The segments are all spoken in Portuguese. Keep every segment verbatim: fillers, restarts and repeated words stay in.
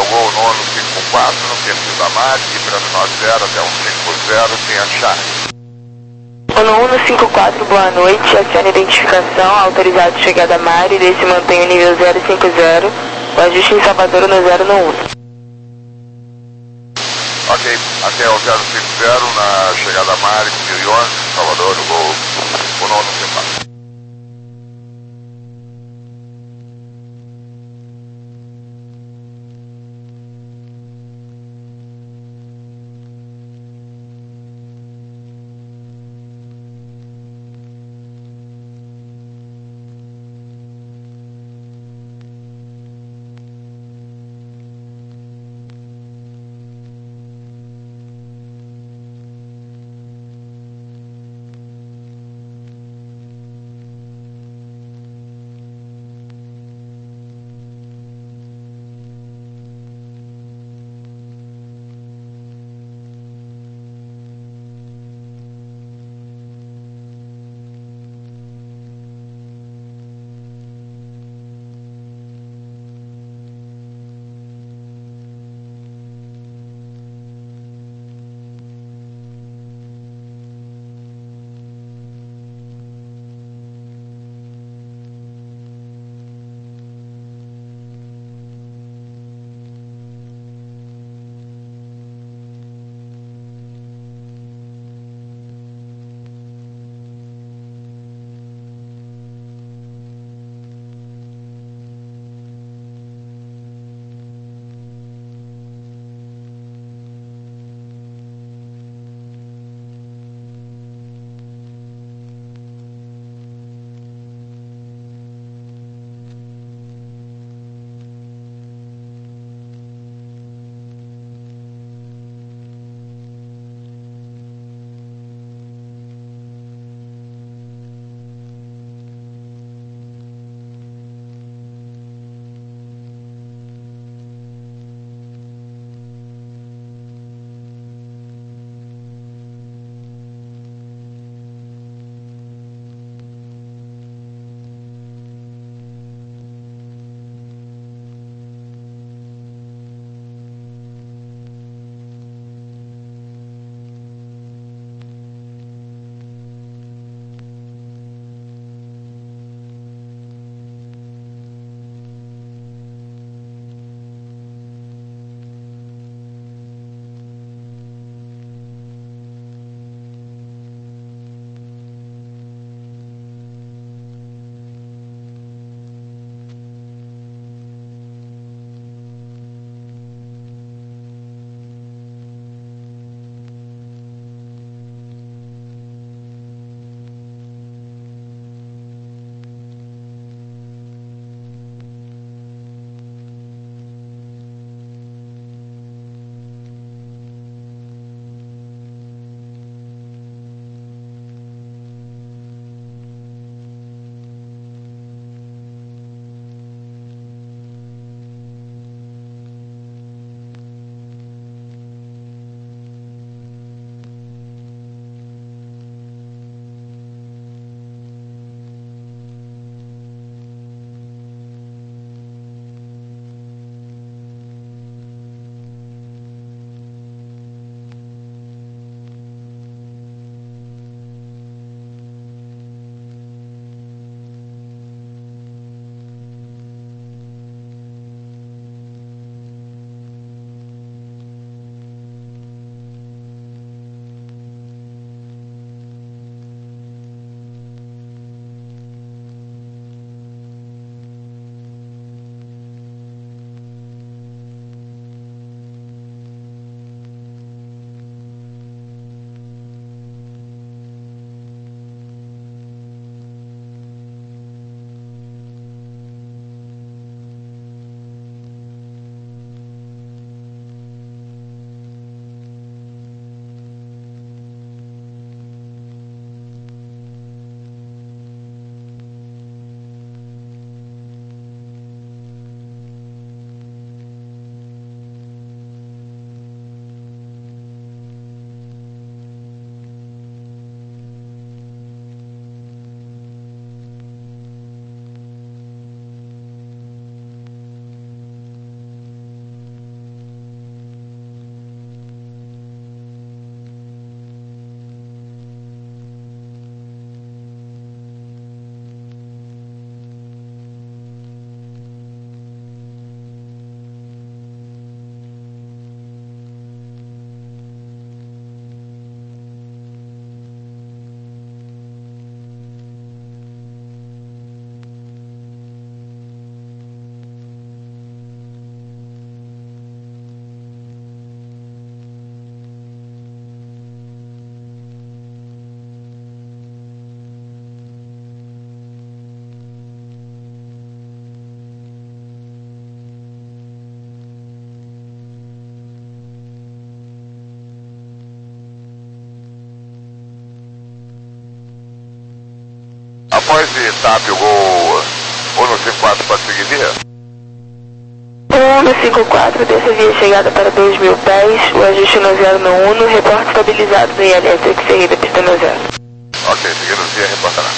voo nono cinco quatro, no Percy da Mar, Ibra nove zero até um cinco zero, sem achar. Ono um cinco quatro, boa noite, acione a identificação, autorizado chegada a mar e desse mantém o nível zero cinco zero, o ajuste em Salvador no zero no um. Ok, até o zero cinco zero na chegada a mar, mil e onze, Salvador, o voo Ono um cinco quatro. após TAP, o gol um cinco quatro pode seguir via? um cinco quatro, dessa via chegada para dois mil pés, o ajuste no zero no um, reporte estabilizado do I L S X seguida pista no zero. Ok, seguindo via, reportará.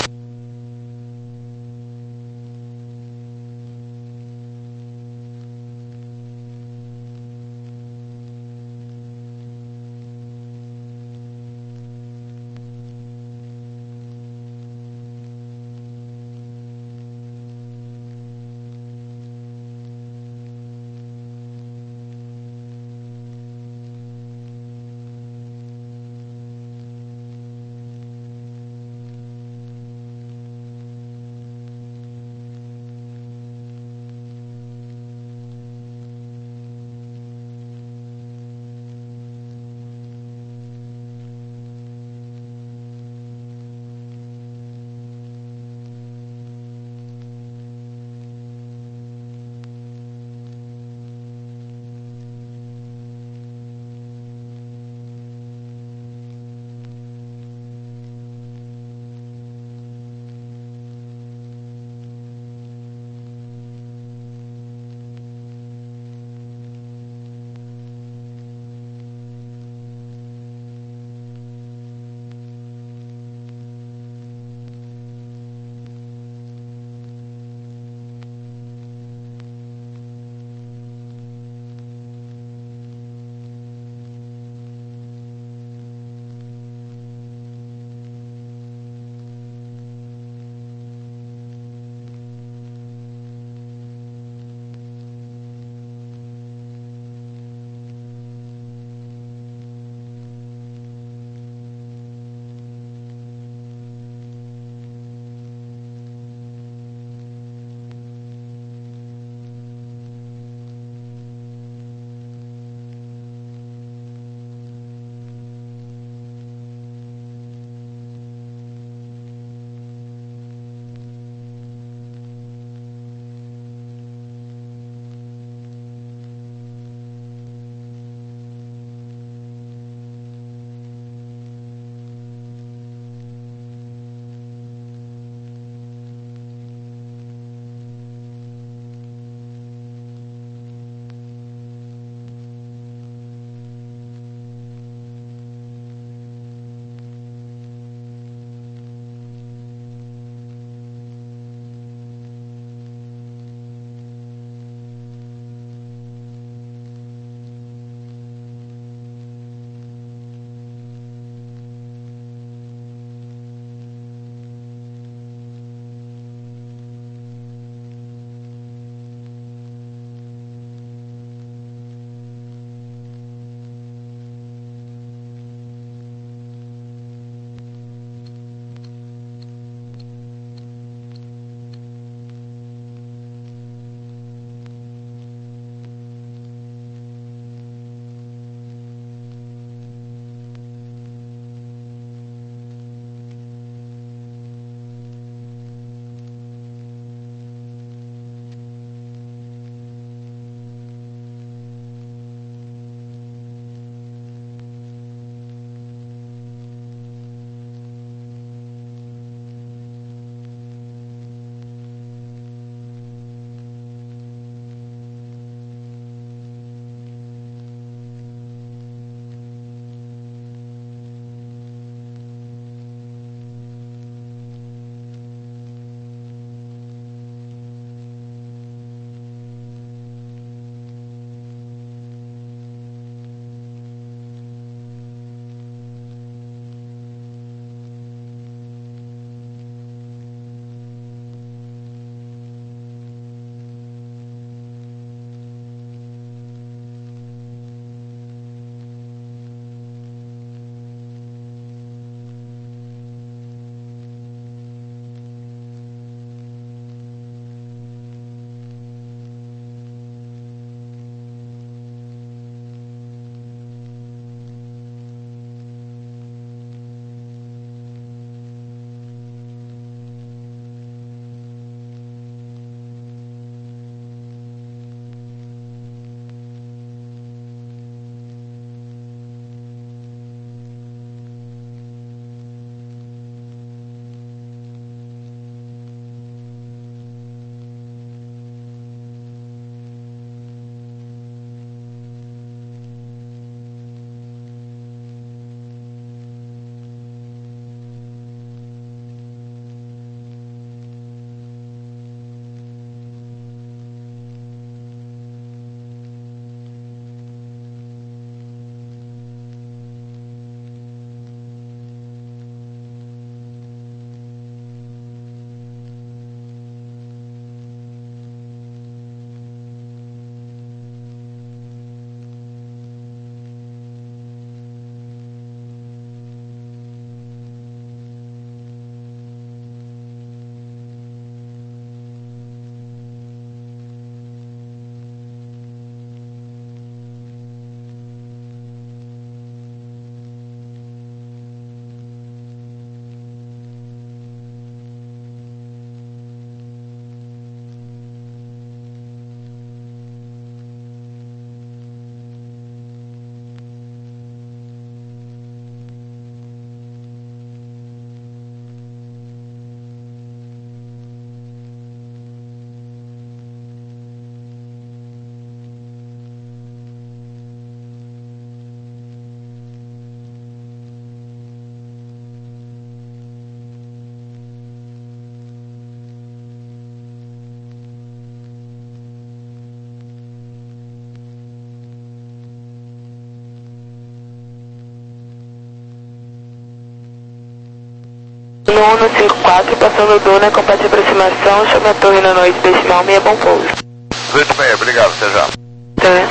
No um cinco quatro, passando o Duna, com de aproximação, chame a torre na noite decimal, meia bom pouso. dezoito e meia, obrigado, até já. Tá.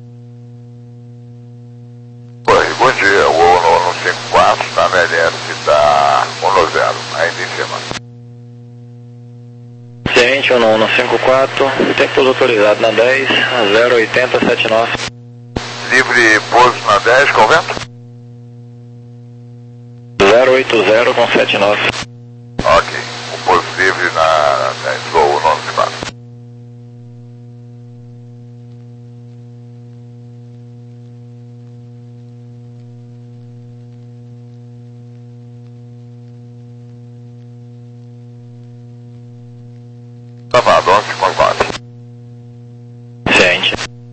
Oi, bom dia, o um cinco quatro está na L S da um zero, ainda em cima. Ciente, um cinco quatro, tem pouso autorizado na dez, zero oitenta setenta e nove. Livre pouso na dez, com vento? zero oitenta com setenta e nove. Ok, o pouso livre na dez, voo um cinco quatro. Travado, um cinco quatro. Ciente.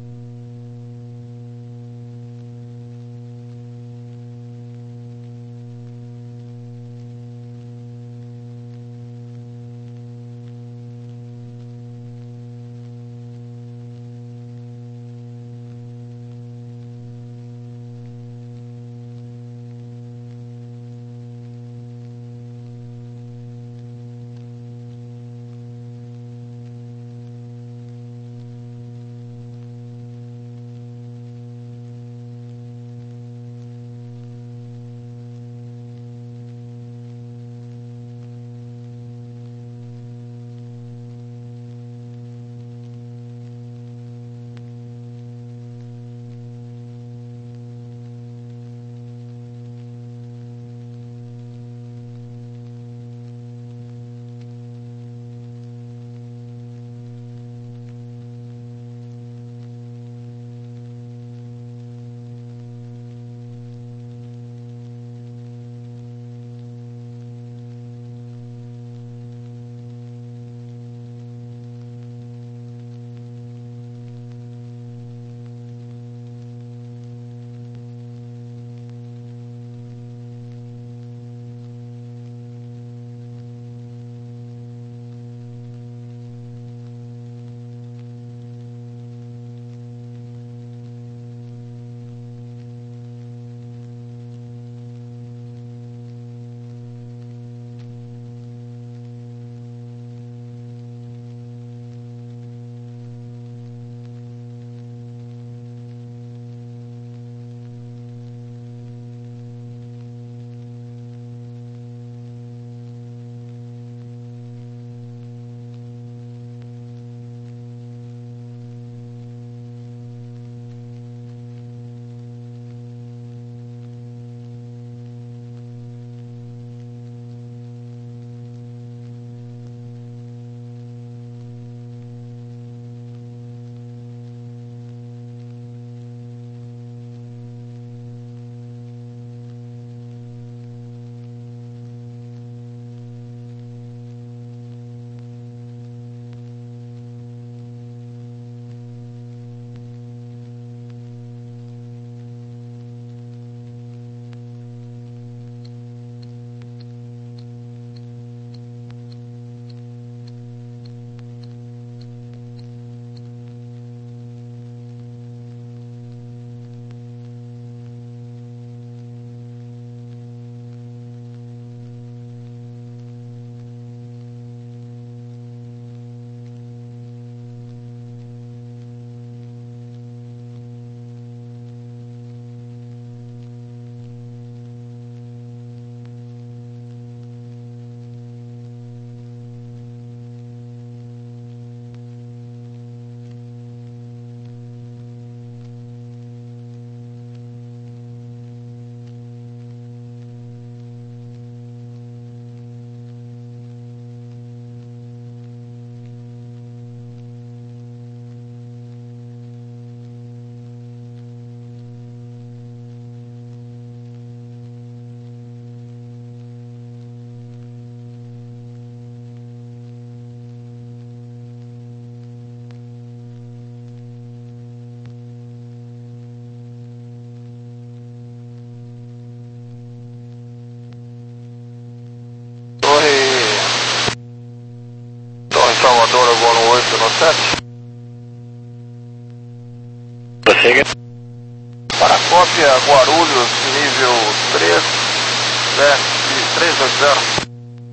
Prossiga. Para a cópia Guarulhos, nível três, três oito zero.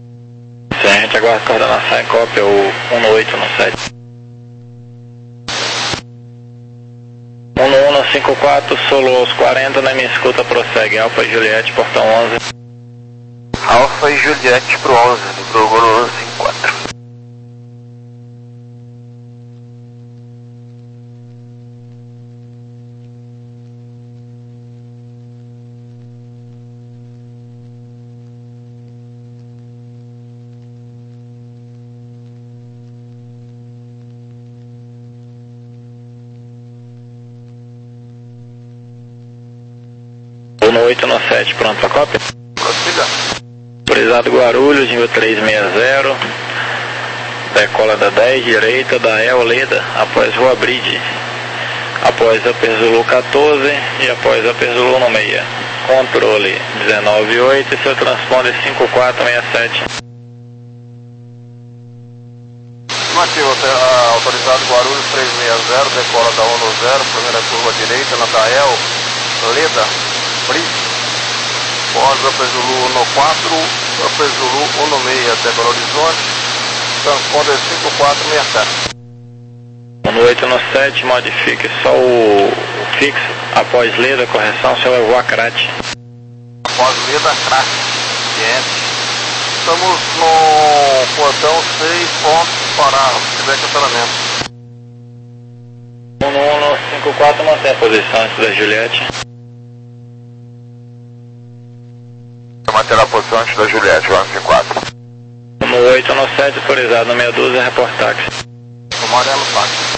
Sim, a gente aguarda a coordenação em cópia, o um no oito no sete. um no um no cinco quatro, solo aos quarenta, na minha escuta prossegue. Alfa e Juliette, portão onze. Alfa e Juliette pro onze, pro Guru cinco quatro. um no oito no sete, pronto pra cópia? Prossiga. Autorizado Guarulhos, nível trezentos e sessenta, decola da dez, direita da El Leda, após Rua Bride, após a Zulu quatorze e após a Zulu no meia. Controle dezenove oito e seu transponder cinco quatro seis sete. Afirmativo, autorizado Guarulhos trezentos e sessenta, decola da um no zero, primeira curva direita na da El Leda, Bride. Pós Upper Zulu um no quatro, Upper Zulu um no meia até Belo Horizonte, transponder cinco quatro seis sete. um no oito no sete, modifique só o, o fixo, após Leda, correção, seu é Voacrate. Após Leda, Crack, ciente. Estamos no portão seis pontos para se tiver cancelamento. um no um no cinco quatro, mantém a posição antes da Juliette. Manter a posição antes da Juliette, vamos cinco quatro. um no oito no sete, autorizado no meia dúzia, report táxi. O Moreno táxi.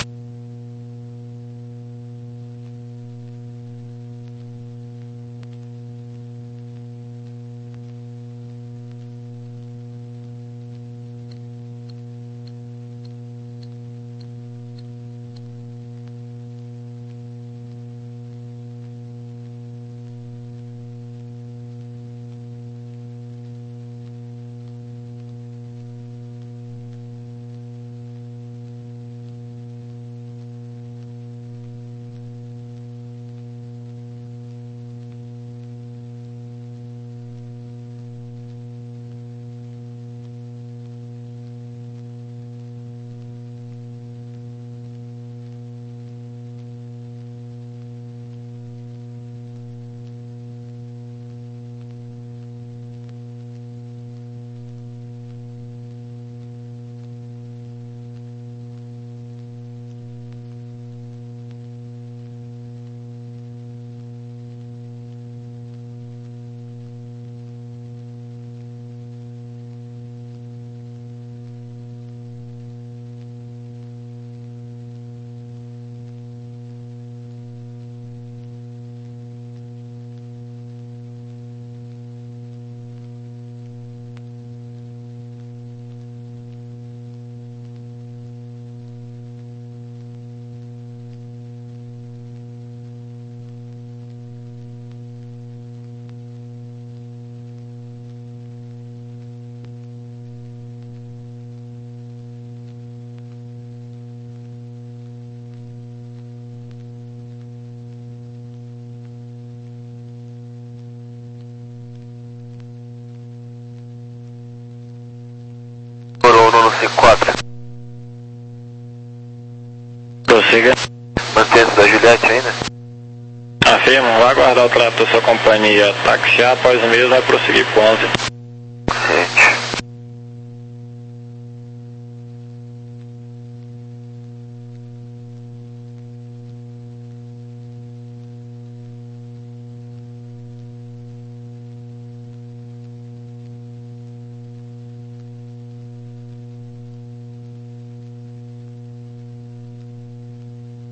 cinco quatro. Prossiga. Mantendo da Juliette ainda? Afirmo, vai aguardar o trato da sua companhia taxiar, após o mesmo vai prosseguir com onze.